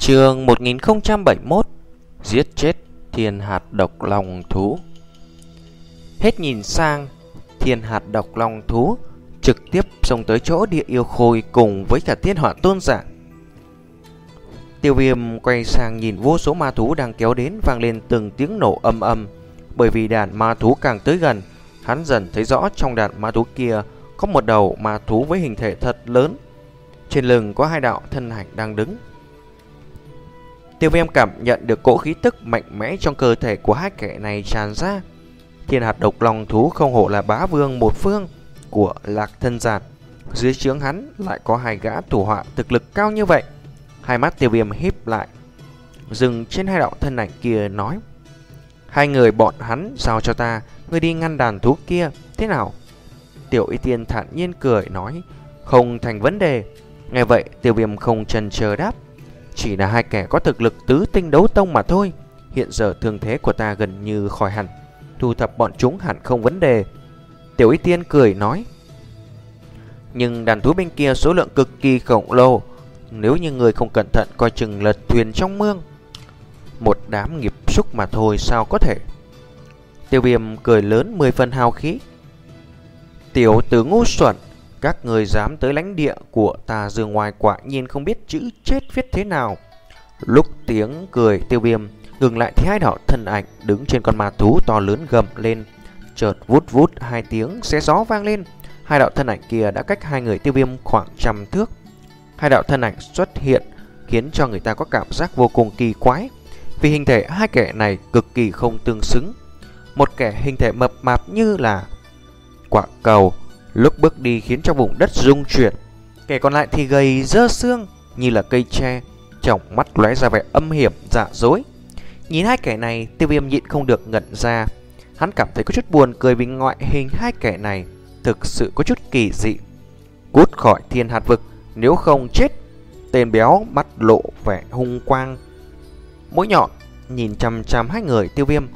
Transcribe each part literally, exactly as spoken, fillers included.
Chương một nghìn không trăm bảy mươi mốt. Giết chết thiên hạt độc long thú. Hết nhìn sang, thiên hạt độc long thú trực tiếp xông tới chỗ địa yêu khôi cùng với cả thiên hỏa tôn giả. Tiêu Viêm quay sang nhìn vô số ma thú đang kéo đến, vang lên từng tiếng nổ ầm ầm. Bởi vì đàn ma thú càng tới gần, hắn dần thấy rõ trong đàn ma thú kia có một đầu ma thú với hình thể thật lớn. Trên lưng có hai đạo thân ảnh đang đứng. Tiêu Viêm cảm nhận được cỗ khí tức mạnh mẽ trong cơ thể của hai kẻ này tràn ra. Thiên hạt độc long thú không hổ là bá vương một phương của Lạc Thân Giản, dưới trướng hắn lại có hai gã thủ họa thực lực cao như vậy. Hai mắt Tiêu Viêm híp lại, dừng trên hai đạo thân ảnh kia nói: hai người bọn hắn giao cho ta, ngươi đi ngăn đàn thú kia, thế nào? Tiểu Y Tiên thản nhiên cười nói: không thành vấn đề. Nghe vậy Tiêu Viêm không chần chờ đáp: chỉ là hai kẻ có thực lực tứ tinh đấu tông mà thôi. Hiện giờ thương thế của ta gần như khỏi hẳn, thu thập bọn chúng hẳn không vấn đề. Tiểu Y Tiên cười nói: nhưng đàn thú bên kia số lượng cực kỳ khổng lồ, nếu như người không cẩn thận coi chừng lật thuyền trong mương. Một đám nghiệp xúc mà thôi sao có thể. Tiêu Viêm cười lớn mười phần hào khí: tiểu tử ngu xuẩn, các người dám tới lãnh địa của ta Dương Ngoài quả nhiên không biết chữ chết viết thế nào. Lúc tiếng cười Tiêu Viêm ngừng lại thì hai đạo thân ảnh đứng trên con ma thú to lớn gầm lên. Chợt vút vút hai tiếng xé gió vang lên. Hai đạo thân ảnh kia đã cách hai người Tiêu Viêm khoảng trăm thước. Hai đạo thân ảnh xuất hiện khiến cho người ta có cảm giác vô cùng kỳ quái, vì hình thể hai kẻ này cực kỳ không tương xứng. Một kẻ hình thể mập mạp như là quả cầu, lúc bước đi khiến cho vùng đất rung chuyển. Kẻ còn lại thì gầy dơ xương như là cây tre, trong mắt lóe ra vẻ âm hiểm dạ dối. Nhìn hai kẻ này, Tiêu Viêm nhịn không được ngẩn ra. Hắn cảm thấy có chút buồn cười vì ngoại hình hai kẻ này thực sự có chút kỳ dị. Cút khỏi thiên hạt vực, nếu không chết. Tên béo mắt lộ vẻ hung quang, mũi nhọn nhìn chằm chằm hai người Tiêu Viêm.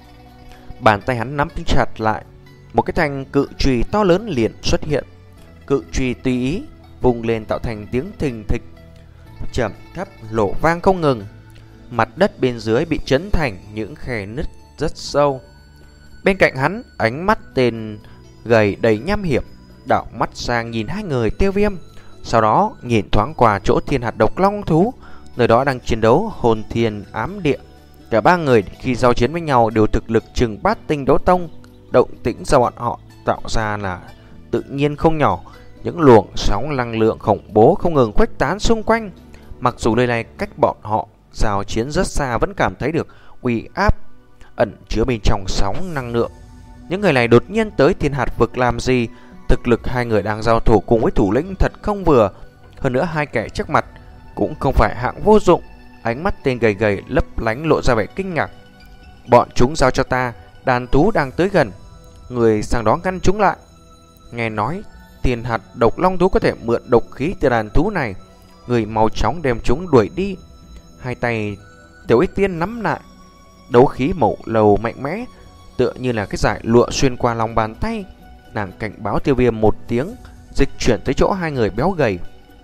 Bàn tay hắn nắm chặt lại, một cái thanh cự chùy to lớn liền xuất hiện. Cự chùy tùy ý vùng lên tạo thành tiếng thình thịch trầm thấp lộ vang không ngừng. Mặt đất bên dưới bị chấn thành những khe nứt rất sâu. Bên cạnh hắn, ánh mắt tên gầy đầy nham hiểm đảo mắt sang nhìn hai người Tiêu Viêm, sau đó nhìn thoáng qua chỗ thiên hạt độc long thú, nơi đó đang chiến đấu hồn thiên ám địa. Cả ba người khi giao chiến với nhau đều thực lực chừng bát tinh đấu tông. Động tĩnh do bọn họ tạo ra là tự nhiên không nhỏ. Những luồng sóng năng lượng khủng bố không ngừng khuếch tán xung quanh. Mặc dù nơi này cách bọn họ giao chiến rất xa, vẫn cảm thấy được uy áp ẩn chứa bên trong sóng năng lượng. Những người này đột nhiên tới thiên hạt vực làm gì? Thực lực hai người đang giao thủ cùng với thủ lĩnh thật không vừa. Hơn nữa hai kẻ trước mặt cũng không phải hạng vô dụng. Ánh mắt tên gầy gầy lấp lánh lộ ra vẻ kinh ngạc. Bọn chúng giao cho ta, đàn thú đang tới gần, người sang đó ngăn chúng lại. Nghe nói thiên hạt độc long thú có thể mượn độc khí từ đàn thú này, người mau chóng đem chúng đuổi đi. Hai tay Tiểu Y Tiên nắm lại, đấu khí màu lầu mạnh mẽ tựa như là cái dải lụa xuyên qua lòng bàn tay. Nàng cảnh báo Tiêu Viêm một tiếng, dịch chuyển tới chỗ hai người béo gầy.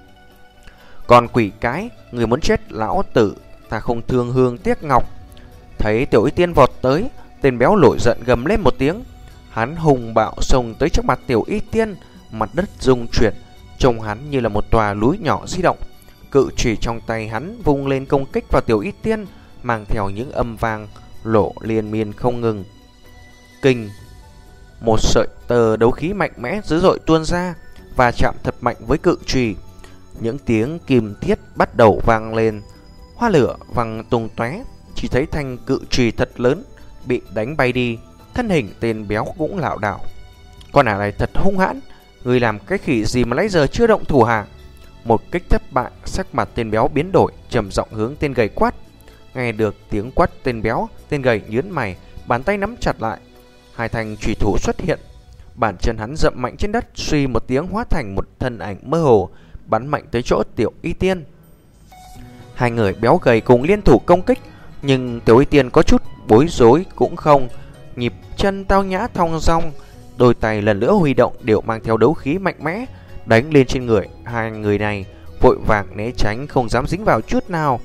Còn quỷ cái, người muốn chết lão tử, ta không thương hương tiếc ngọc. Thấy Tiểu Y Tiên vọt tới, tên béo nổi giận gầm lên một tiếng. Hắn hùng bạo xông tới trước mặt Tiểu Y Tiên, mặt đất rung chuyển, trông hắn như là một tòa núi nhỏ di động. Cự chùy trong tay hắn vung lên công kích vào Tiểu Y Tiên, mang theo những âm vang lộ liên miên không ngừng. Kinh! Một sợi tờ đấu khí mạnh mẽ dữ dội tuôn ra và chạm thật mạnh với cự chùy. Những tiếng kim thiết bắt đầu vang lên, hoa lửa văng tung tóe. Chỉ thấy thanh cự chùy thật lớn bị đánh bay đi, thân hình tên béo cũng lảo đảo. Con ả này thật hung hãn, người làm cái khỉ gì mà nãy giờ chưa động thủ hả? Một kích thất bại, sắc mặt tên béo biến đổi, trầm giọng hướng tên gầy quát. Nghe được tiếng quát tên béo, tên gầy nhướng mày, bàn tay nắm chặt lại. Hai thanh chùy thủ xuất hiện, bàn chân hắn dậm mạnh trên đất, suy một tiếng hóa thành một thân ảnh mơ hồ, bắn mạnh tới chỗ Tiểu Y Tiên. Hai người béo gầy cùng liên thủ công kích, nhưng Tiểu Y Tiên có chút bối rối cũng không, nhịp chân tao nhã thong dong, đôi tay lần nữa huy động đều mang theo đấu khí mạnh mẽ đánh lên trên người hai người này, vội vàng né tránh không dám dính vào chút nào.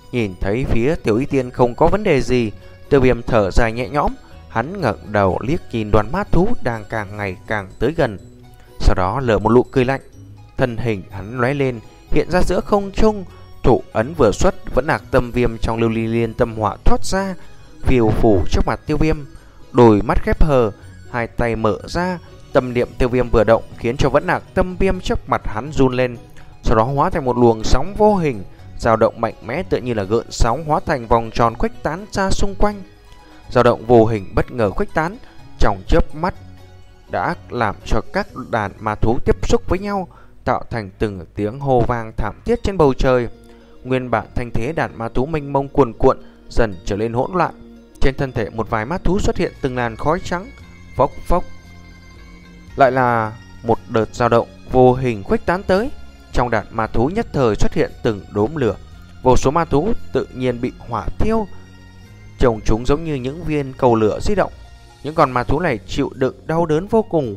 Nhìn thấy phía Tiểu Y Tiên không có vấn đề gì, Tiêu Viêm thở dài nhẹ nhõm. Hắn ngẩng đầu liếc nhìn đoàn ma thú đang càng ngày càng tới gần, sau đó lở một nụ cười lạnh. Thân hình hắn lóe lên, hiện ra giữa không trung. Thủ ấn vừa xuất, vẫn Hạc Tâm Viêm trong Lưu Ly Liên Tâm Hỏa thoát ra, phiêu phủ trước mặt Tiêu Viêm. Đôi mắt khép hờ, hai tay mở ra, tâm niệm Tiêu Viêm vừa động khiến cho vẫn Hạc Tâm Viêm trước mặt hắn run lên, sau đó hóa thành một luồng sóng vô hình, dao động mạnh mẽ tựa như là gợn sóng, hóa thành vòng tròn khuếch tán ra xung quanh. Dao động vô hình bất ngờ khuếch tán, trong chớp mắt đã làm cho các đàn ma thú tiếp xúc với nhau, tạo thành từng tiếng hô vang thảm thiết trên bầu trời. Nguyên bản thanh thế đàn ma thú mênh mông cuồn cuộn dần trở nên hỗn loạn. Trên thân thể một vài ma thú xuất hiện từng làn khói trắng, phốc phốc. Lại là một đợt dao động vô hình khuếch tán tới. Trong đàn ma thú nhất thời xuất hiện từng đốm lửa, vô số ma thú tự nhiên bị hỏa thiêu, trông chúng giống như những viên cầu lửa di động. Những con ma thú này chịu đựng đau đớn vô cùng,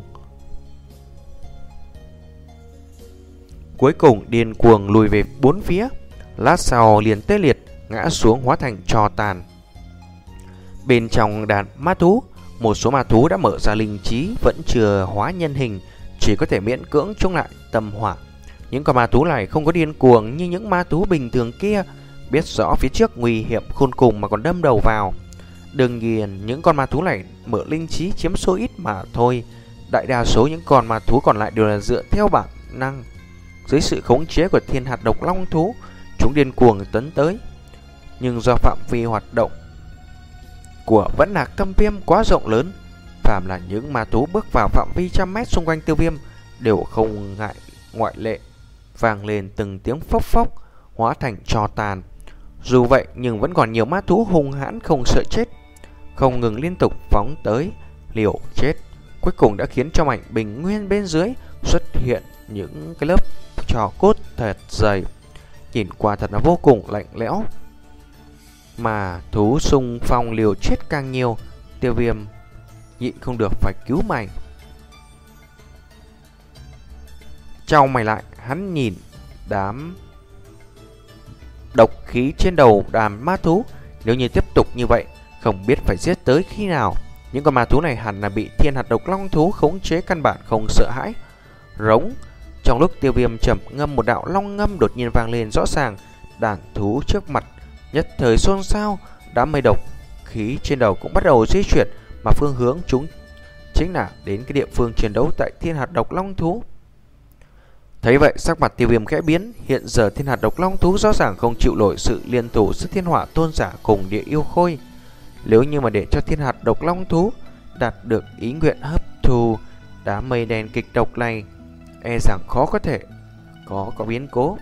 cuối cùng điên cuồng lùi về bốn phía. Lát sau liền tê liệt ngã xuống hóa thành tro tàn. Bên trong đàn ma thú, một số ma thú đã mở ra linh trí, vẫn chưa hóa nhân hình, chỉ có thể miễn cưỡng chống lại tâm hỏa. Những con ma thú này không có điên cuồng như những ma thú bình thường kia, biết rõ phía trước nguy hiểm khôn cùng mà còn đâm đầu vào. Đương nhiên những con ma thú này mở linh trí chiếm số ít mà thôi. Đại đa số những con ma thú còn lại đều là dựa theo bản năng. Dưới sự khống chế của Thiên Hạt Độc Long thú, chúng điên cuồng tấn tới. Nhưng do phạm vi hoạt động của Vẫn Hạc Tâm Viêm quá rộng lớn, phàm là những ma thú bước vào phạm vi trăm mét xung quanh Tiêu Viêm đều không ngại ngoại lệ, vang lên từng tiếng phốc phốc, hóa thành tro tàn. Dù vậy nhưng vẫn còn nhiều ma thú hung hãn không sợ chết, không ngừng liên tục phóng tới liều chết. Cuối cùng đã khiến cho mảnh bình nguyên bên dưới xuất hiện những cái lớp tro cốt thật dày, nhìn qua thật là vô cùng lạnh lẽo. Mà thú xung phong liều chết càng nhiều, Tiêu Viêm nhịn không được phải cứu mày. Chau mày lại, hắn nhìn đám độc khí trên đầu đàn ma thú. Nếu như tiếp tục như vậy, không biết phải giết tới khi nào. Những con ma thú này hẳn là bị Thiên Hạt Độc Long thú khống chế, căn bản không sợ hãi. Rống. Trong lúc Tiêu Viêm trầm ngâm, một đạo long ngâm đột nhiên vang lên rõ ràng. Đàn thú trước mặt nhất thời xôn xao, đám mây độc khí trên đầu cũng bắt đầu di chuyển, mà phương hướng chúng chính là đến cái địa phương chiến đấu tại Thiên Hạt Độc Long thú. Thấy vậy, sắc mặt Tiêu Viêm khẽ biến. Hiện giờ Thiên Hạt Độc Long thú rõ ràng không chịu nổi sự liên thủ giữa Thiên Hỏa Tôn giả cùng Địa Yêu Khôi. Nếu như mà để cho Thiên Hạt Độc Long thú đạt được ý nguyện hấp thu đám mây đen kịch độc này, e rằng khó có thể có có biến cố.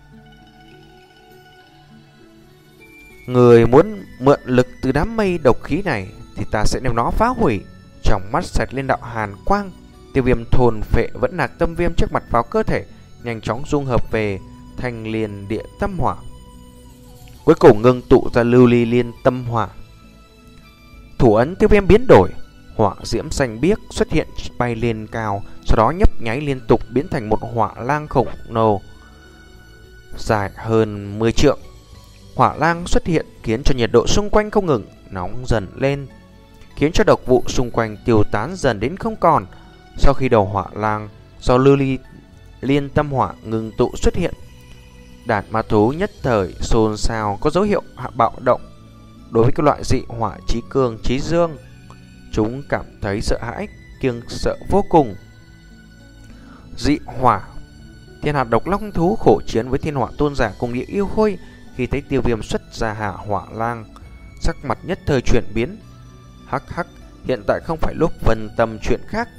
Người muốn mượn lực từ đám mây độc khí này thì ta sẽ đem nó phá hủy. Trong mắt xẹt lên đạo hàn quang, Tiêu Viêm thôn phệ Vẫn Hạc Tâm Viêm trước mặt vào cơ thể, nhanh chóng dung hợp về Thanh Liên Địa Tâm Hỏa, cuối cùng ngưng tụ ra Lưu Ly Liên Tâm Hỏa. Thủ ấn Tiêu Viêm biến đổi, hỏa diễm xanh biếc xuất hiện bay lên cao, sau đó nhấp nháy liên tục biến thành một hỏa lang khổng lồ dài hơn mười trượng. Hỏa lang xuất hiện khiến cho nhiệt độ xung quanh không ngừng nóng dần lên, khiến cho độc vụ xung quanh tiêu tán dần đến không còn. Sau khi đầu hỏa lang do Lưu Ly Liên Tâm Hỏa ngừng tụ xuất hiện, đàn ma thú nhất thời xôn xao, có dấu hiệu hạ bạo động. Đối với cái loại dị hỏa chí cương chí dương, chúng cảm thấy sợ hãi, kiêng sợ vô cùng. Dị hỏa. Thiên Hạt Độc Long thú khổ chiến với Thiên Hỏa Tôn giả cùng Địa Yêu Khôi, khi thấy Tiêu Viêm xuất ra hạ hỏa lang, sắc mặt nhất thời chuyển biến. Hắc hắc, hiện tại không phải lúc phân tâm chuyện khác.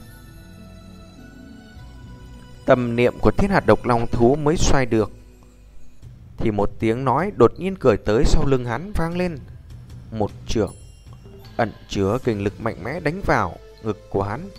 Tâm niệm của Thiên Hạt Độc Long thú mới xoay được, thì một tiếng nói đột nhiên cười tới sau lưng hắn vang lên. Một chưởng ẩn chứa kình lực mạnh mẽ đánh vào ngực của hắn.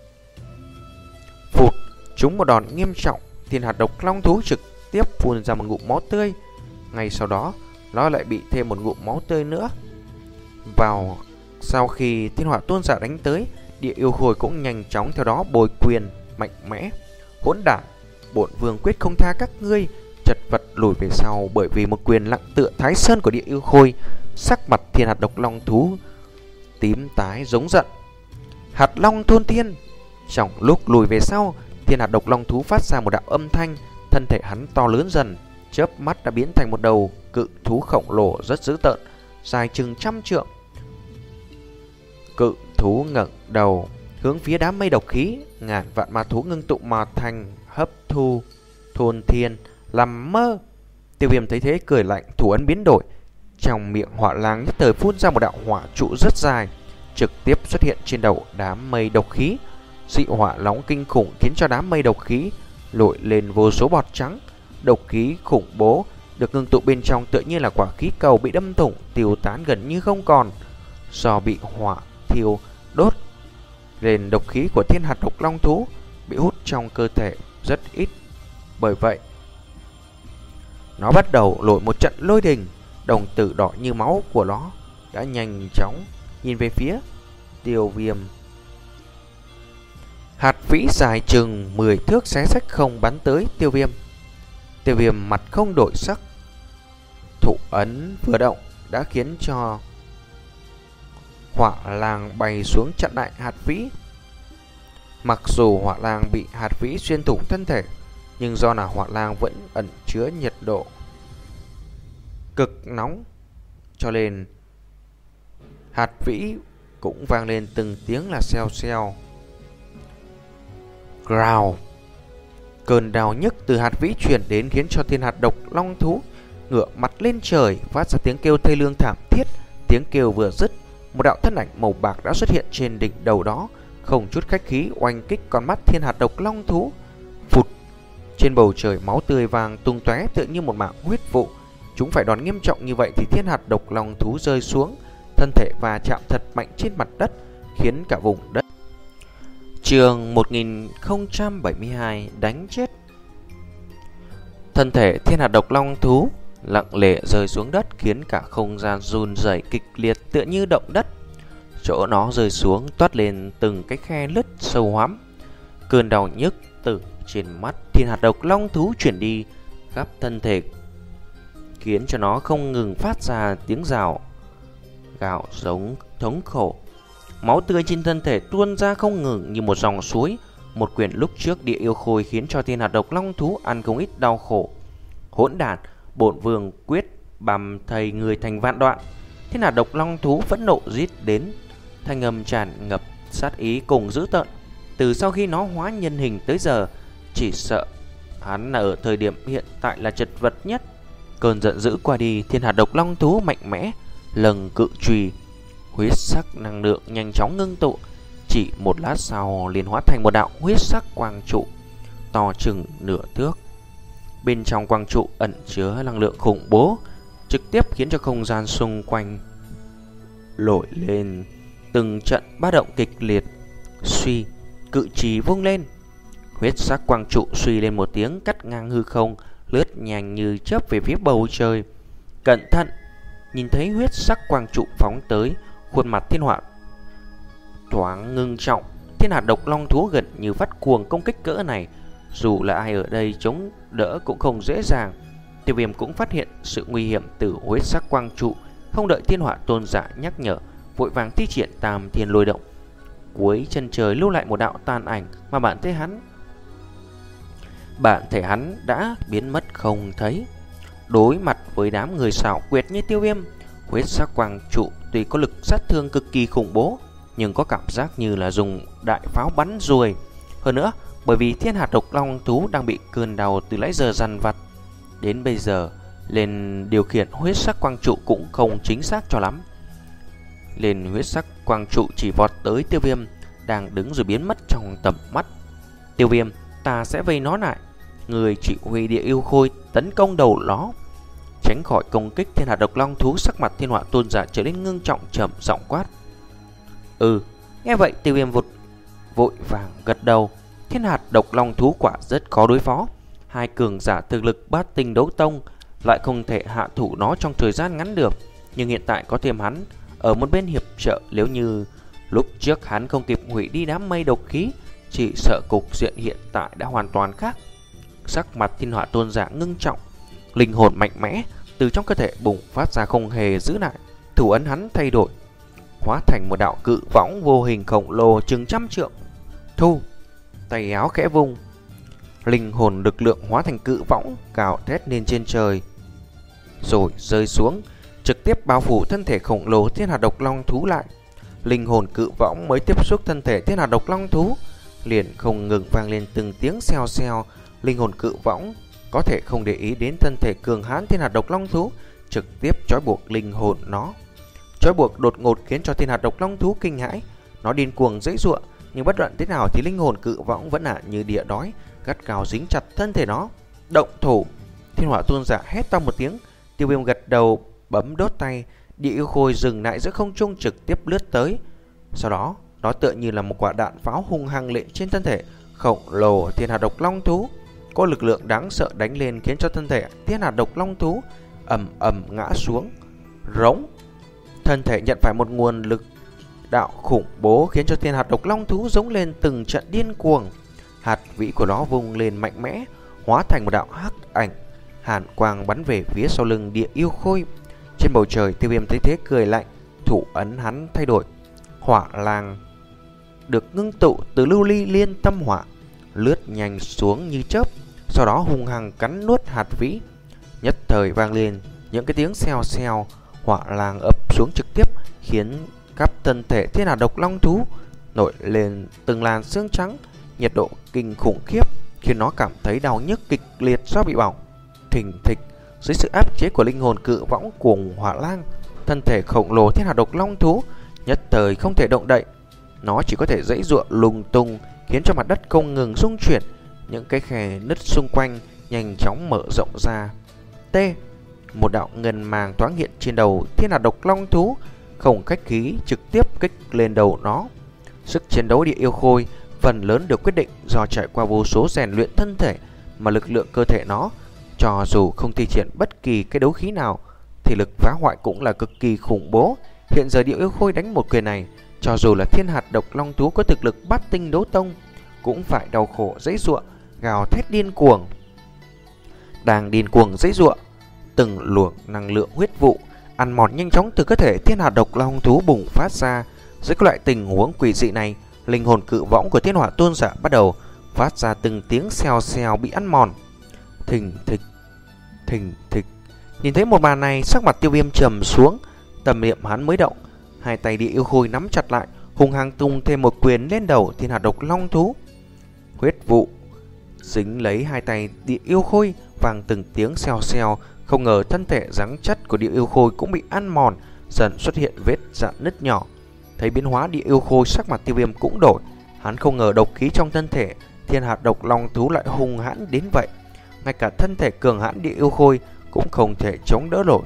Phụt, trúng một đòn nghiêm trọng. Thiên Hạt Độc Long thú trực tiếp phun ra một ngụm máu tươi. Ngay sau đó, nó lại bị thêm một ngụm máu tươi nữa. Vào sau khi Thiên Hỏa Tôn giả đánh tới, Địa Yêu Khôi cũng nhanh chóng theo đó bồi quyền mạnh mẽ. Hỗn đản, bổn vương quyết không tha các ngươi. Chật vật lùi về sau bởi vì một quyền lặng tựa Thái Sơn của Địa Yêu Khôi. Sắc mặt thiên hạt độc long thú tím tái giống giận. Hạt long thôn thiên. Trong lúc lùi về sau, thiên hạt độc long thú phát ra một đạo âm thanh. Thân thể hắn to lớn dần, chớp mắt đã biến thành một đầu cự thú khổng lồ rất dữ tợn, dài chừng trăm trượng. Cự thú ngẩng đầu hướng phía đám mây độc khí, ngàn vạn ma thú ngưng tụ mà thành, hấp thu thôn thiên làm mơ. Tiêu Viêm thấy thế cười lạnh, thủ ấn biến đổi, trong miệng hỏa lang nhất thời phun ra một đạo hỏa trụ rất dài, trực tiếp xuất hiện trên đầu đám mây độc khí. Dị hỏa nóng kinh khủng khiến cho đám mây độc khí nổi lên vô số bọt trắng. Độc khí khủng bố được ngưng tụ bên trong tựa như là quả khí cầu bị đâm thủng, tiêu tán gần như không còn. Do bị hỏa thiêu đốt nên độc khí của thiên hạt độc long thú bị hút trong cơ thể rất ít. Bởi vậy nó bắt đầu nổi một trận lôi đình. Đồng tử đỏ như máu của nó đã nhanh chóng nhìn về phía Tiêu Viêm. Hạt vĩ dài chừng mười thước xé rách không bắn tới Tiêu Viêm. Tiêu Viêm mặt không đổi sắc, thủ ấn vừa động đã khiến cho hỏa lang bay xuống chặn lại hạt vĩ. Mặc dù hỏa lang bị hạt vĩ xuyên thủng thân thể, nhưng do là hỏa lang vẫn ẩn chứa nhiệt độ cực nóng, cho nên hạt vĩ cũng vang lên từng tiếng là xèo xèo. Growl. Cơn đau nhức từ hạt vĩ truyền đến khiến cho thiên hạt độc long thú ngửa mặt lên trời, phát ra tiếng kêu thê lương thảm thiết. Tiếng kêu vừa dứt, một đạo thân ảnh màu bạc đã xuất hiện trên đỉnh đầu đó, không chút khách khí oanh kích con mắt thiên hạt độc long thú. Phụt. Trên bầu trời máu tươi vàng tung tóe tựa như một mảng huyết vụ. Chúng phải đòn nghiêm trọng như vậy thì thiên hạt độc long thú rơi xuống, thân thể va chạm thật mạnh trên mặt đất, khiến cả vùng đất. Chương một nghìn không trăm bảy mươi hai, đánh chết. Thân thể thiên hạt độc long thú lặng lẽ rơi xuống đất, khiến cả không gian run rẩy kịch liệt tựa như động đất. Chỗ nó rơi xuống toát lên từng cái khe lứt sâu hoắm. Cơn đau nhức từ trên mắt thiên hạt độc long thú chuyển đi khắp thân thể, khiến cho nó không ngừng phát ra tiếng rào gào giống thống khổ. Máu tươi trên thân thể tuôn ra không ngừng như một dòng suối. Một quyền lúc trước Địa Yêu Khôi khiến cho thiên hạt độc long thú ăn không ít đau khổ. Hỗn đản, bổn vương quyết bằm thầy người thành vạn đoạn. Thiên hạt độc long thú phẫn nộ rít đến, thanh âm tràn ngập sát ý cùng dữ tợn. Từ sau khi nó hóa nhân hình tới giờ, chỉ sợ hắn là ở thời điểm hiện tại là chật vật nhất. Cơn giận dữ qua đi, thiên hạt độc long thú mạnh mẽ lần cự chùy, huyết sắc năng lượng nhanh chóng ngưng tụ. Chỉ một lát sau liền hóa thành một đạo huyết sắc quang trụ to chừng nửa thước. Bên trong quang trụ ẩn chứa năng lượng khủng bố, trực tiếp khiến cho không gian xung quanh nổi lên từng trận ba động kịch liệt. Suy, cự trì vung lên, huyết sắc quang trụ suy lên một tiếng, cắt ngang hư không, lướt nhanh như chớp về phía bầu trời. Cẩn thận! Nhìn thấy huyết sắc quang trụ phóng tới, khuôn mặt thiên họa thoáng ngưng trọng. Thiên hạt độc long thú gần như phát cuồng công kích cỡ này, dù là ai ở đây chống đỡ cũng không dễ dàng. Tiêu Viêm cũng phát hiện sự nguy hiểm từ huyết sắc quang trụ, không đợi thiên họa tôn giả nhắc nhở, vội vàng thi triển tam thiên lôi động. Cuối chân trời lưu lại một đạo tàn ảnh mà bản thể hắn bản thể hắn đã biến mất không thấy. Đối mặt với đám người xảo quyệt như Tiêu Viêm, huyết sắc quang trụ tuy có lực sát thương cực kỳ khủng bố, nhưng có cảm giác như là dùng đại pháo bắn ruồi. Hơn nữa, bởi vì thiên hạt độc long thú đang bị cơn đau từ nãy giờ dằn vặt đến bây giờ, nên điều khiển huyết sắc quang trụ cũng không chính xác cho lắm. Lên huyết sắc quang trụ chỉ vọt tới Tiêu Viêm đang đứng rồi biến mất trong tầm mắt. Tiêu Viêm, ta sẽ vây nó lại. Người chỉ huy Địa Yêu Khôi tấn công đầu nó, tránh khỏi công kích thiên hạt độc long thú. Sắc mặt thiên họa tôn giả trở nên ngưng trọng, trầm giọng quát. Ừ, nghe vậy Tiêu Viêm vụt vội vàng gật đầu. Thiên hạt độc long thú quả rất khó đối phó. Hai cường giả thực lực bát tinh đấu tông lại không thể hạ thủ nó trong thời gian ngắn được. Nhưng hiện tại có thêm hắn ở một bên hiệp trợ, nếu như lúc trước hắn không kịp hủy đi đám mây độc khí, chỉ sợ cục diện hiện tại đã hoàn toàn khác. Sắc mặt thiên họa tôn giả ngưng trọng, Linh hồn mạnh mẽ từ trong cơ thể bùng phát ra không hề giữ lại. Thủ ấn hắn thay đổi, hóa thành một đạo cự võng vô hình khổng lồ chừng trăm trượng. Thu, tay áo khẽ vung, linh hồn lực lượng hóa thành cự võng cào thét lên trên trời, rồi rơi xuống, trực tiếp bao phủ thân thể khổng lồ thiên hạt độc long thú lại. Linh hồn cự võng mới tiếp xúc thân thể thiên hạt độc long thú, liền không ngừng vang lên từng tiếng xèo xèo. Linh hồn cự võng có thể không để ý đến thân thể cường hãn thiên hạt độc long thú, trực tiếp trói buộc linh hồn nó. Trói buộc đột ngột khiến cho thiên hạt độc long thú kinh hãi, nó điên cuồng giãy giụa, nhưng bất luận thế nào thì linh hồn cự võng vẫn là như địa đói, gắt gao dính chặt thân thể nó. Động thủ! Thiên hỏa tôn giả hét to một tiếng. Tiêu Viêm gật đầu bấm đốt tay, địa yêu khôi dừng lại giữa không trung trực tiếp lướt tới. Sau đó nó tựa như là một quả đạn pháo hung hăng lệnh trên thân thể khổng lồ thiên hạt độc long thú. Có lực lượng đáng sợ đánh lên khiến cho thân thể thiên hạt độc long thú ầm ầm ngã xuống. Rống! Thân thể nhận phải một nguồn lực đạo khủng bố khiến cho thiên hạt độc long thú giống lên từng trận điên cuồng. Hạt vĩ của nó vung lên mạnh mẽ, hóa thành một đạo hắc ảnh, hàn quang bắn về phía sau lưng địa yêu khôi. Trên bầu trời, Tiêu Viêm thấy thế cười lạnh, thủ ấn hắn thay đổi, hỏa lang được ngưng tụ từ lưu ly liên tâm hỏa, lướt nhanh xuống như chớp, sau đó hung hăng cắn nuốt hạt vĩ. Nhất thời vang lên những cái tiếng xèo xèo, hỏa lang ập xuống trực tiếp khiến khắp thân thể thiên hạt độc long thú nổi lên từng làn xương trắng, nhiệt độ kinh khủng khiếp khiến nó cảm thấy đau nhức kịch liệt do bị bỏng. Thình thịch, dưới sự áp chế của linh hồn cự võng của hỏa lang, thân thể khổng lồ thiên hạt độc long thú nhất thời không thể động đậy. Nó chỉ có thể giãy giụa lung tung, khiến cho mặt đất không ngừng rung chuyển, những cái khe nứt xung quanh nhanh chóng mở rộng ra. T. Một đạo ngân màng thoáng hiện trên đầu thiên hạt độc long thú, không khách khí trực tiếp kích lên đầu nó. Sức chiến đấu địa yêu khôi phần lớn được quyết định do trải qua vô số rèn luyện thân thể, mà lực lượng cơ thể nó, cho dù không thi triển bất kỳ cái đấu khí nào, thì lực phá hoại cũng là cực kỳ khủng bố. Hiện giờ địa yêu khôi đánh một quyền này, cho dù là thiên hạt độc long thú có thực lực bát tinh đấu tông, cũng phải đau khổ giãy giụa, gào thét điên cuồng. Đang điên cuồng giãy giụa, từng luồng năng lượng huyết vụ ăn mòn nhanh chóng từ cơ thể thiên hạt độc long thú bùng phát ra. Dưới các loại tình huống quỷ dị này, linh hồn cự võng của thiên hỏa tôn giả bắt đầu phát ra từng tiếng xèo xèo bị ăn mòn. Thình thịch, thình thịch. Nhìn thấy một màn này, sắc mặt Tiêu Viêm trầm xuống, tâm niệm hắn mới động, hai tay địa yêu khôi nắm chặt lại, hung hăng tung thêm một quyền lên đầu thiên hạt độc long thú. Huyết vụ dính lấy hai tay địa yêu khôi, vang từng tiếng xèo xèo. Không ngờ thân thể rắn chắc của địa yêu khôi cũng bị ăn mòn, dần xuất hiện vết rạn nứt nhỏ. Thấy biến hóa địa yêu khôi, sắc mặt Tiêu Viêm cũng đổi. Hắn không ngờ độc khí trong thân thể thiên hạt độc long thú lại hung hãn đến vậy, ngay cả thân thể cường hãn địa yêu khôi cũng không thể chống đỡ nổi.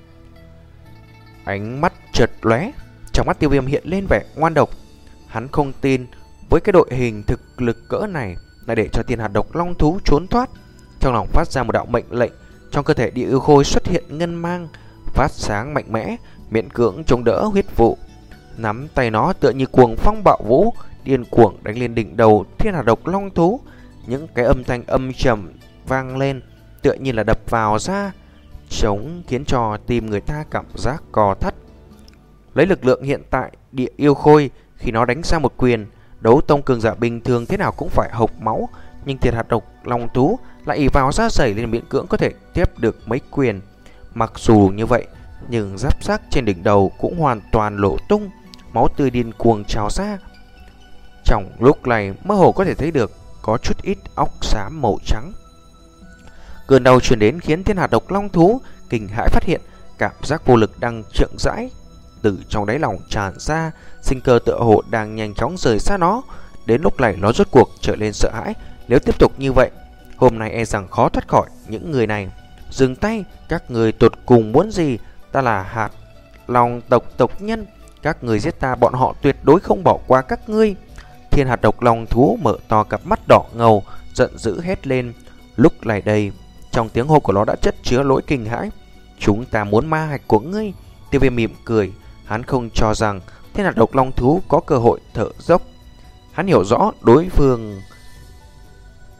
Ánh mắt chợt lóe, trong mắt Tiêu Viêm hiện lên vẻ ngoan độc. Hắn không tin với cái đội hình thực lực cỡ này lại để cho thiên hạt độc long thú trốn thoát. Trong lòng phát ra một đạo mệnh lệnh, trong cơ thể địa yêu khôi xuất hiện ngân mang phát sáng mạnh mẽ, miễn cưỡng chống đỡ huyết vụ. Nắm tay nó tựa như cuồng phong bạo vũ, điên cuồng đánh lên đỉnh đầu thiên hạt độc long thú. Những cái âm thanh âm trầm vang lên, tựa như là đập vào da trống, khiến cho tim người ta cảm giác co thắt. Lấy lực lượng hiện tại địa yêu khôi, khi nó đánh ra một quyền, đấu tông cường giả bình thường thế nào cũng phải hộc máu, nhưng thiên hạt độc long thú lại ỷ vào da dày lên miễn cưỡng có thể tiếp được mấy quyền. Mặc dù như vậy, nhưng giáp xác trên đỉnh đầu cũng hoàn toàn lộ tung, máu tươi điên cuồng trào ra. Trong lúc này mơ hồ có thể thấy được có chút ít óc xám màu trắng. Cơn đau truyền đến khiến thiên hạt độc long thú kinh hãi, phát hiện cảm giác vô lực đang chượng rãi từ trong đáy lòng tràn ra, sinh cơ tựa hồ đang nhanh chóng rời xa nó. Đến lúc này nó rốt cuộc trở lên sợ hãi, nếu tiếp tục như vậy, hôm nay e rằng khó thoát khỏi những người này. Dừng tay, các người tột cùng muốn gì? Ta là hạt long tộc tộc nhân, các người giết ta, bọn họ tuyệt đối không bỏ qua các ngươi. Thiên hạt độc long thú mở to cặp mắt đỏ ngầu, giận dữ hét lên. Lúc này đây, trong tiếng hô của nó đã chất chứa nỗi kinh hãi. Chúng ta muốn ma hạch của ngươi. Tiêu Viêm mỉm cười, hắn không cho rằng thiên hạt độc long thú có cơ hội thở dốc. Hắn hiểu rõ đối phương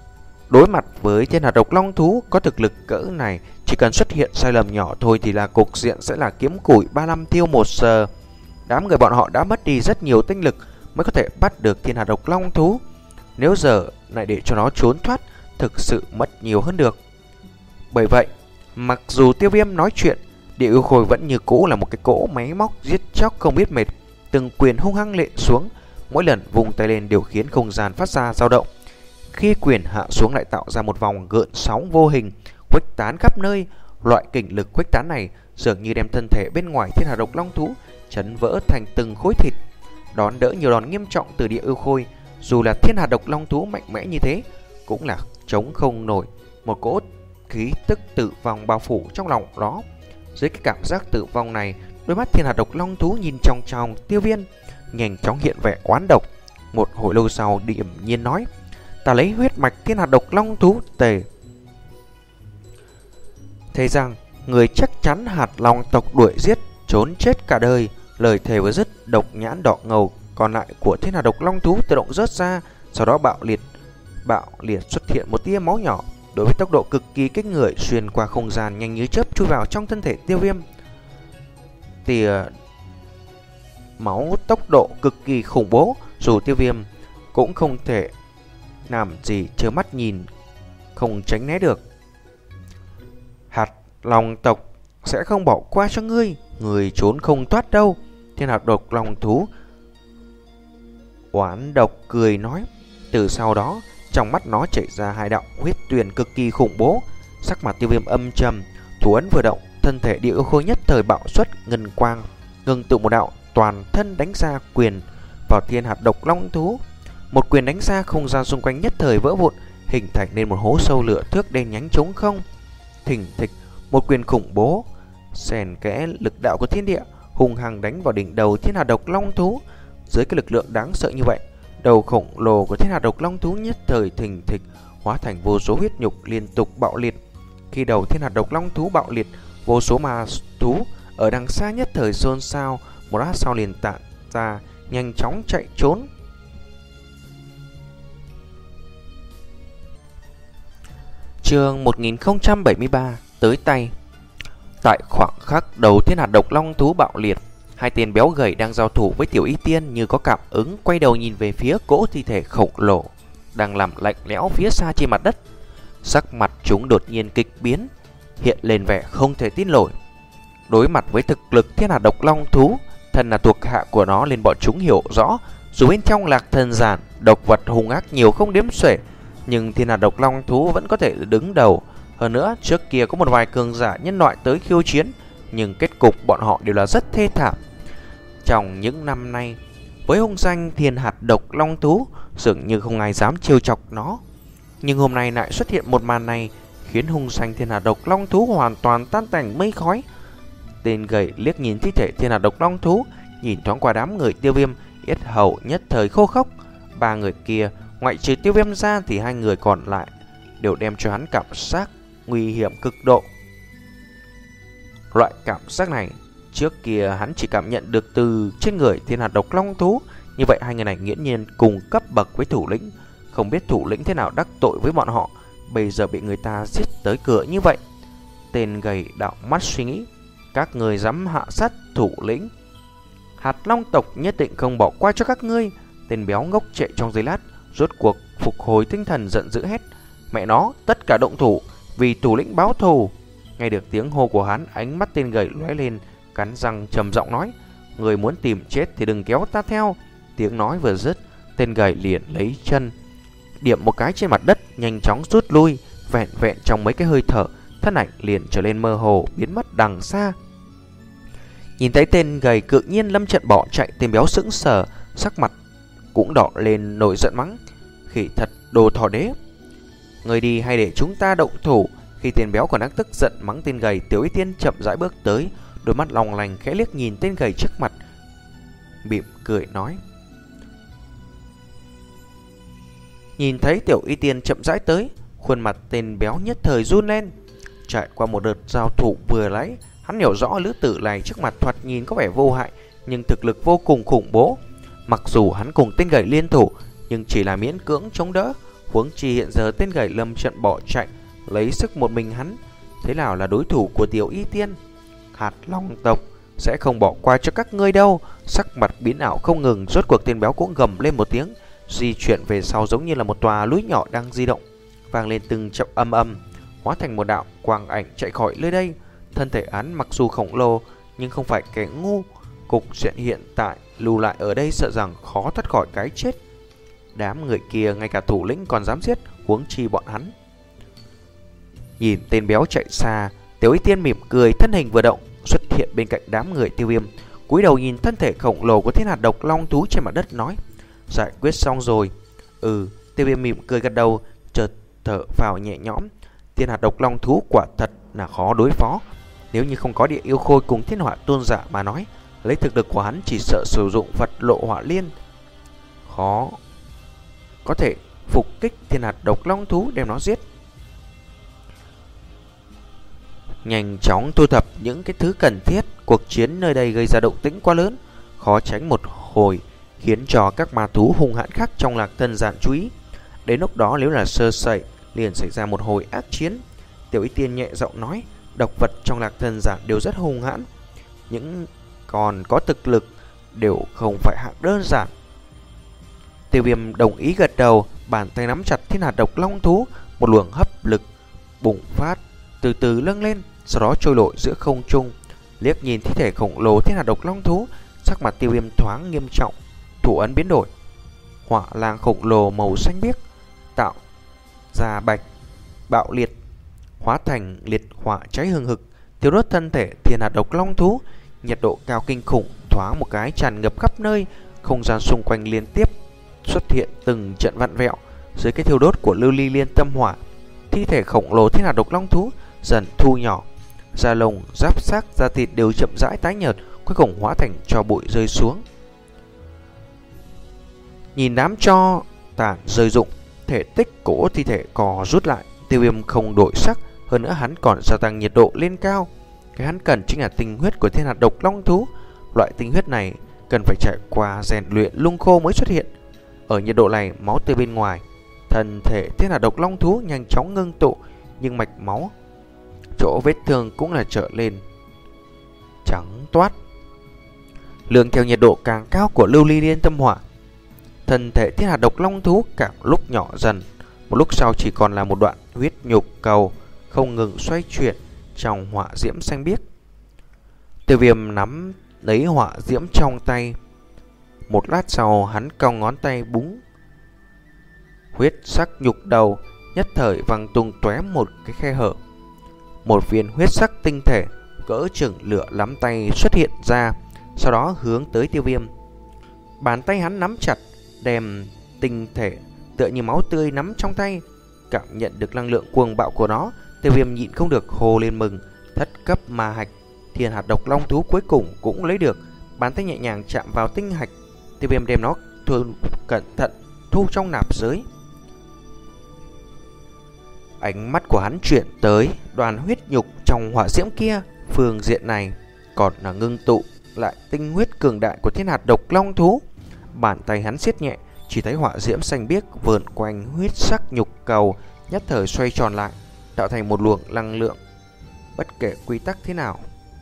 Đối mặt với thiên hạt độc long thú có thực lực cỡ này, chỉ cần xuất hiện sai lầm nhỏ thôi thì là cục diện sẽ là kiếm củi ba năm tiêu một giờ. Đám người bọn họ đã mất đi rất nhiều tinh lực mới có thể bắt được thiên hạt độc long thú. Nếu giờ lại để cho nó trốn thoát, thực sự mất nhiều hơn được. Bởi vậy, mặc dù Tiêu Viêm nói chuyện, Địa Yêu Khôi vẫn như cũ là một cái cỗ máy móc giết chóc không biết mệt, từng quyền hung hăng lệ xuống, mỗi lần vùng tay lên đều khiến không gian phát ra dao động. Khi quyền hạ xuống lại tạo ra một vòng gợn sóng vô hình khuếch tán khắp nơi. Loại kình lực khuếch tán này dường như đem thân thể bên ngoài thiên hạt độc long thú chấn vỡ thành từng khối thịt, đón đỡ nhiều đòn nghiêm trọng từ Địa Yêu Khôi. Dù là thiên hạt độc long thú mạnh mẽ như thế cũng là chống không nổi một cỗ khí tức tử vong bao phủ trong lòng đó. Dưới cái cảm giác tử vong này, đôi mắt thiên hạt độc long thú nhìn trong trong Tiêu Viêm nhanh chóng hiện vẻ oán độc. Một hồi lâu sau, điềm nhiên nói: "Ta lấy huyết mạch thiên hạt độc long thú tề thề rằng người chắc chắn hạt long tộc đuổi giết trốn chết cả đời." Lời thề vừa dứt, độc nhãn đỏ ngầu còn lại của thiên hạt độc long thú tự động rớt ra, sau đó bạo liệt bạo liệt xuất hiện một tia máu nhỏ, đối với tốc độ cực kỳ kinh người xuyên qua không gian, nhanh như chớp chui vào trong thân thể Tiêu Viêm. Tia máu tốc độ cực kỳ khủng bố, dù Tiêu Viêm cũng không thể làm gì trơ mắt nhìn, không tránh né được. Hạt long tộc sẽ không bỏ qua cho ngươi, người trốn không thoát đâu. Thiên hạt độc long thú oán độc cười nói. Từ sau đó, trong mắt nó chảy ra hai đạo huyết tuyền cực kỳ khủng bố. Sắc mặt Tiêu Viêm âm trầm, thủ ấn vừa động, thân thể Địa Yêu Khôi nhất thời bạo xuất ngân quang, ngừng tụ một đạo toàn thân đánh ra quyền vào thiên hạt độc long thú. Một quyền đánh ra, không gian xung quanh nhất thời vỡ vụn, hình thành nên một hố sâu lửa thước đen nhánh trống không. Thình thịch, một quyền khủng bố xen kẽ lực đạo của thiên địa, hung hăng đánh vào đỉnh đầu thiên hạt độc long thú. Dưới cái lực lượng đáng sợ như vậy, đầu khổng lồ của thiên hạt độc long thú nhất thời thình thịch hóa thành vô số huyết nhục liên tục bạo liệt. Khi đầu thiên hạt độc long thú bạo liệt, vô số ma thú ở đằng xa nhất thời xôn xao, một lát sau liền tản ra, nhanh chóng chạy trốn. Chương một nghìn không trăm bảy mươi ba tới tay. Tại khoảng khắc đầu thiên hạt độc long thú bạo liệt, hai tên béo gầy đang giao thủ với Tiểu Y Tiên như có cảm ứng, quay đầu nhìn về phía cỗ thi thể khổng lồ đang làm lạnh lẽo phía xa trên mặt đất. Sắc mặt chúng đột nhiên kịch biến, hiện lên vẻ không thể tin nổi. Đối mặt với thực lực thiên hạt độc long thú, thân là thuộc hạ của nó nên bọn chúng hiểu rõ, dù bên trong lạc thần giản độc vật hung ác nhiều không đếm xuể, nhưng thiên hạt độc long thú vẫn có thể đứng đầu. Hơn nữa, trước kia có một vài cường giả nhân loại tới khiêu chiến, nhưng kết cục bọn họ đều là rất thê thảm. Trong những năm nay, với hung danh thiên hạt độc long thú, dường như không ai dám trêu chọc nó. Nhưng hôm nay lại xuất hiện một màn này, khiến hung danh thiên hạt độc long thú hoàn toàn tan tành mây khói. Tên gầy liếc nhìn thi thể thiên hạt độc long thú, nhìn thoáng qua đám người Tiêu Viêm, yết hầu nhất thời khô khốc. Ba người kia, ngoại trừ Tiêu Viêm ra thì hai người còn lại đều đem cho hắn cảm giác nguy hiểm cực độ. Loại cảm giác này trước kia hắn chỉ cảm nhận được từ trên người thiên hạt độc long thú. Như vậy hai người này nghiễm nhiên cùng cấp bậc với thủ lĩnh. Không biết thủ lĩnh thế nào đắc tội với bọn họ, bây giờ bị người ta giết tới cửa như vậy. Tên gầy đạo mắt suy nghĩ, các người dám hạ sát thủ lĩnh, hạt long tộc nhất định không bỏ qua cho các ngươi. Tên béo ngốc trệ trong giây lát, rốt cuộc phục hồi tinh thần, giận dữ hét: "Mẹ nó, tất cả động thủ, vì thủ lĩnh báo thù!" Nghe được tiếng hô của hắn, ánh mắt tên gầy lóe lên, cắn răng trầm giọng nói: "Người muốn tìm chết thì đừng kéo ta theo." Tiếng nói vừa dứt, tên gầy liền lấy chân điểm một cái trên mặt đất, nhanh chóng rút lui. Vẹn vẹn trong mấy cái hơi thở, thân ảnh liền trở lên mơ hồ, biến mất đằng xa. Nhìn thấy tên gầy cự nhiên lâm trận bỏ chạy, tên béo sững sờ, sắc mặt cũng đỏ lên, nổi giận mắng: "Khỉ thật, đồ thỏ đế! Người đi hay để chúng ta động thủ?" Khi tên béo còn đang tức giận mắng tên gầy, Tiểu Y Tiên chậm rãi bước tới, đôi mắt long lanh khẽ liếc nhìn tên gầy trước mặt, mỉm cười nói. Nhìn thấy Tiểu Y Tiên chậm rãi tới, khuôn mặt tên béo nhất thời run lên. Trải qua một đợt giao thủ vừa lấy, hắn hiểu rõ lữ tử này trước mặt thoạt nhìn có vẻ vô hại, nhưng thực lực vô cùng khủng bố. Mặc dù hắn cùng tên gầy liên thủ, nhưng chỉ là miễn cưỡng chống đỡ. Huống chi hiện giờ tên gầy lâm trận bỏ chạy, lấy sức một mình hắn, thế nào là đối thủ của Tiểu Y Tiên? Hạt Long tộc sẽ không bỏ qua cho các ngươi đâu. Sắc mặt biến ảo không ngừng, rốt cuộc tên béo cũng gầm lên một tiếng, di chuyển về sau giống như là một tòa núi nhỏ đang di động, vang lên từng chập âm âm, hóa thành một đạo quang ảnh chạy khỏi nơi đây. Thân thể hắn mặc dù khổng lồ nhưng không phải kẻ ngu, cục diện hiện tại lưu lại ở đây sợ rằng khó thoát khỏi cái chết. Đám người kia ngay cả thủ lĩnh còn dám giết, huống chi bọn hắn. Nhìn tên béo chạy xa, Tiểu Y Tiên mỉm cười, thân hình vừa động xuất hiện bên cạnh đám người Tiêu Viêm, cúi đầu nhìn thân thể khổng lồ của thiên hạt độc long thú trên mặt đất nói: giải quyết xong rồi. Ừ. Tiêu Viêm mỉm cười gật đầu, chợt thở phào nhẹ nhõm. Thiên hạt độc long thú quả thật là khó đối phó. Nếu như không có địa yêu khôi cùng thiên hỏa tôn giả mà nói, lấy thực lực của hắn chỉ sợ sử dụng vật lộ hỏa liên, khó có thể phục kích thiên hạt độc long thú đem nó giết. Nhanh chóng thu thập những cái thứ cần thiết. Cuộc chiến nơi đây gây ra động tĩnh quá lớn, khó tránh một hồi khiến cho các ma thú hung hãn khác trong Lạc Thần Giản chú ý. Đến lúc đó nếu là sơ sẩy liền xảy ra một hồi ác chiến. Tiểu Y Tiên nhẹ giọng nói: độc vật trong Lạc Thần Giản đều rất hung hãn, những còn có thực lực đều không phải hạng đơn giản. Tiêu Viêm đồng ý gật đầu, bàn tay nắm chặt thiên hạt độc long thú, một luồng hấp lực bùng phát từ từ lâng lên, sau đó trôi nổi giữa không trung. Liếc nhìn thi thể khổng lồ thiên hạt độc long thú, sắc mặt Tiêu Viêm thoáng nghiêm trọng, thủ ấn biến đổi, hỏa lang khổng lồ màu xanh biếc tạo ra bạch bạo liệt, hóa thành liệt hỏa cháy hừng hực, thiêu đốt thân thể thiên hạt độc long thú. Nhiệt độ cao kinh khủng thoáng một cái tràn ngập khắp nơi, không gian xung quanh liên tiếp xuất hiện từng trận vặn vẹo dưới cái thiêu đốt của lưu ly liên tâm hỏa. Thi thể khổng lồ thiên hạt độc long thú dần thu nhỏ, da lông, giáp xác, da thịt đều chậm rãi tái nhợt, cuối cùng hóa thành tro bụi rơi xuống. Nhìn đám tro tàn rơi rụng, thể tích của thi thể cò rút lại. Tiêu Viêm không đổi sắc, hơn nữa hắn còn gia tăng nhiệt độ lên cao. Cái hắn cần chính là tinh huyết của thiên hạt độc long thú. Loại tinh huyết này cần phải trải qua rèn luyện lung khô mới xuất hiện. Ở nhiệt độ này, máu từ bên ngoài thân thể thiên hạt độc long thú nhanh chóng ngưng tụ, nhưng mạch máu chỗ vết thương cũng là trở lên trắng toát. Lượng theo nhiệt độ càng cao của lưu ly liên tâm hỏa, thân thể thiên hạt độc long thú càng lúc nhỏ dần. Một lúc sau chỉ còn là một đoạn huyết nhục cầu không ngừng xoay chuyển trong hỏa diễm xanh biếc. Tiêu Viêm nắm lấy hỏa diễm trong tay. Một lát sau hắn cong ngón tay búng huyết sắc nhục đầu, nhất thời văng tung tóe một cái khe hở. Một viên huyết sắc tinh thể cỡ chừng lửa nắm tay xuất hiện ra, sau đó hướng tới Tiêu Viêm. Bàn tay hắn nắm chặt, đem tinh thể tựa như máu tươi nắm trong tay. Cảm nhận được năng lượng cuồng bạo của nó, Tiêu Viêm nhịn không được hô lên mừng. Thất cấp ma hạch, thiên hạt độc long thú cuối cùng cũng lấy được. Bàn tay nhẹ nhàng chạm vào tinh hạch, Tiêu Viêm đem nó thu cẩn thận thu trong nạp giới. Ánh mắt của hắn chuyển tới đoàn huyết nhục trong hỏa diễm kia. Phương diện này còn là ngưng tụ lại tinh huyết cường đại của thiên hạt độc long thú. Bàn tay hắn siết nhẹ, chỉ thấy hỏa diễm xanh biếc vờn quanh huyết sắc nhục cầu, nhất thời xoay tròn lại, tạo thành một luồng năng lượng. Bất kể quy tắc thế nào,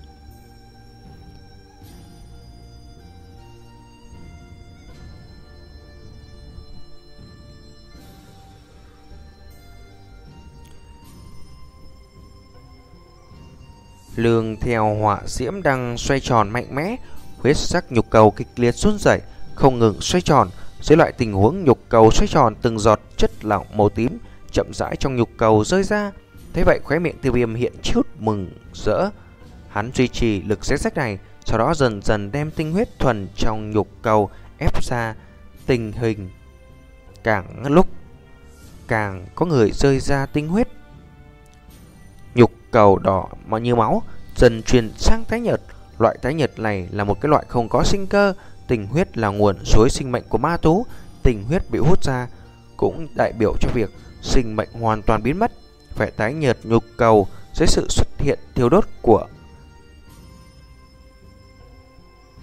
lường theo hỏa diễm đang xoay tròn mạnh mẽ, huyết sắc nhục cầu kịch liệt run rẩy, không ngừng xoay tròn. Dưới loại tình huống nhục cầu xoay tròn, từng giọt chất lỏng màu tím chậm rãi trong nhục cầu rơi ra. Thế vậy khóe miệng Tiêu Viêm hiện chút mừng rỡ. Hắn duy trì lực xé rách này, sau đó dần dần đem tinh huyết thuần trong nhục cầu ép ra. Tình hình càng lúc càng có người rơi ra tinh huyết. Nhục cầu đỏ mà như máu dần chuyển sang tái nhợt. Loại tái nhợt này là một cái loại không có sinh cơ. Tình huyết là nguồn suối sinh mệnh của ma thú. Tình huyết bị hút ra cũng đại biểu cho việc sinh mệnh hoàn toàn biến mất. Vẻ tái nhợt nhục cầu dưới sự xuất hiện thiêu đốt của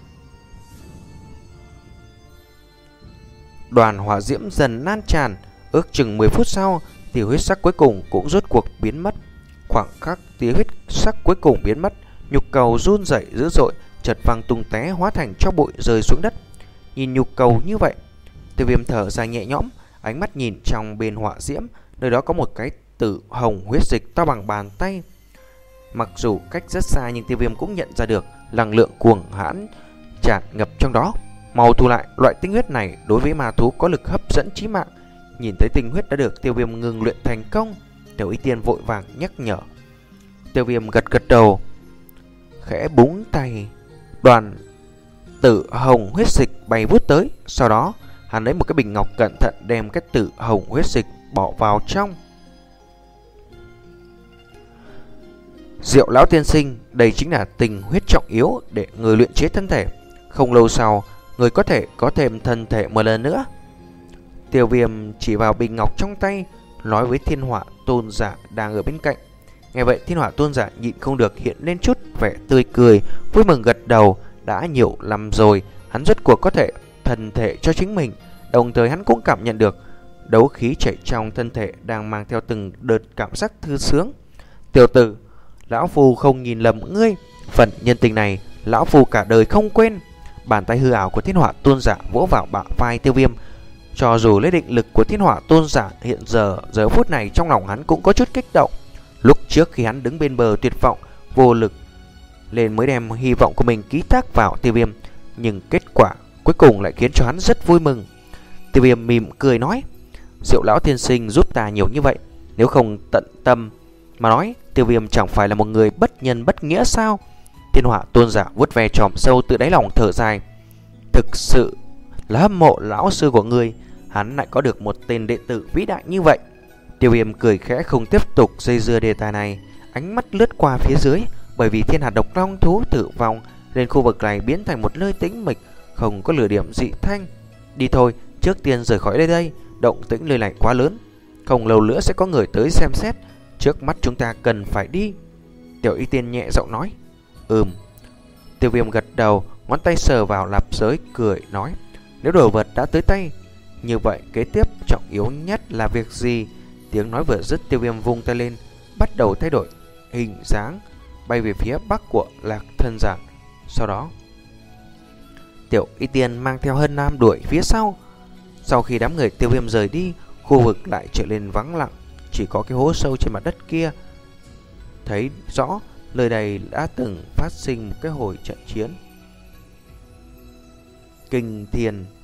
đoàn hỏa diễm dần lan tràn. Ước chừng mười phút sau, tia huyết sắc cuối cùng cũng rốt cuộc biến mất. Khoảng khắc tia huyết sắc cuối cùng biến mất, nhục cầu run rẩy dữ dội, chợt văng tung té hóa thành tro bụi rơi xuống đất. Nhìn nhục cầu như vậy, Tiêu Viêm thở dài nhẹ nhõm, ánh mắt nhìn trong bên hỏa diễm, nơi đó có một cái tử hồng huyết dịch to bằng bàn tay. Mặc dù cách rất xa nhưng Tiêu Viêm cũng nhận ra được năng lượng cuồng hãn tràn ngập trong đó. Mau thu lại, loại tinh huyết này đối với ma thú có lực hấp dẫn chí mạng. Nhìn thấy tinh huyết đã được Tiêu Viêm ngừng luyện thành công, Tiểu Y Tiên vội vàng nhắc nhở. Tiêu Viêm gật gật đầu, khẽ búng tay, đoàn tử hồng huyết dịch bay vút tới. Sau đó hắn lấy một cái bình ngọc cẩn thận đem cái tử hồng huyết dịch bỏ vào trong. Diệu lão tiên sinh, đây chính là tình huyết trọng yếu để người luyện chế thân thể. Không lâu sau, người có thể có thêm thân thể một lần nữa. Tiêu Viêm chỉ vào bình ngọc trong tay, nói với Thiên Hỏa Tôn giả đang ở bên cạnh. Nghe vậy, Thiên Hỏa Tôn giả nhịn không được hiện lên chút vẻ tươi cười, vui mừng gật đầu. Đã nhiều năm rồi, hắn rốt cuộc có thể thân thể cho chính mình. Đồng thời hắn cũng cảm nhận được đấu khí chảy trong thân thể đang mang theo từng đợt cảm giác thư sướng. Tiểu tử, lão phu không nhìn lầm ngươi, phần nhân tình này lão phu cả đời không quên. Bàn tay hư ảo của Thiên Hỏa Tôn giả vỗ vào bả vai Tiêu Viêm. Cho dù lấy định lực của Thiên Hỏa Tôn giả, hiện giờ giờ phút này trong lòng hắn cũng có chút kích động. Lúc trước khi hắn đứng bên bờ tuyệt vọng vô lực lên mới đem hy vọng của mình ký thác vào Tiêu Viêm, nhưng kết quả cuối cùng lại khiến cho hắn rất vui mừng. Tiêu Viêm mỉm cười nói: Diệu lão tiên sinh giúp ta nhiều như vậy, nếu không tận tâm mà nói, Tiêu Viêm chẳng phải là một người bất nhân bất nghĩa sao? Thiên Hỏa Tôn giả vuốt ve tròm sâu từ đáy lòng thở dài. Thực sự là hâm mộ lão sư của ngươi, hắn lại có được một tên đệ tử vĩ đại như vậy. Tiêu Viêm cười khẽ không tiếp tục dây dưa đề tài này, ánh mắt lướt qua phía dưới. Bởi vì thiên hạt độc long thú tử vong nên khu vực này biến thành một nơi tĩnh mịch, không có lửa điểm dị thanh. Đi thôi, trước tiên rời khỏi đây đây, động tĩnh nơi này quá lớn, không lâu nữa sẽ có người tới xem xét. Trước mắt chúng ta cần phải đi. Tiểu Y Tiên nhẹ giọng nói. Ừm. Tiêu Viêm gật đầu, ngón tay sờ vào lạp giới, cười nói: Nếu đồ vật đã tới tay, như vậy kế tiếp trọng yếu nhất là việc gì? Tiếng nói vừa dứt, Tiêu Viêm vung tay lên, bắt đầu thay đổi hình dáng, bay về phía bắc của Lạc Thân Giản. Sau đó Tiểu Y Tiên mang theo Hân Nam đuổi phía sau. Sau khi đám người Tiêu Viêm rời đi, khu vực lại trở nên vắng lặng, chỉ có cái hố sâu trên mặt đất kia. Thấy rõ nơi đây đã từng phát sinh một cái hồi trận chiến kinh thiên.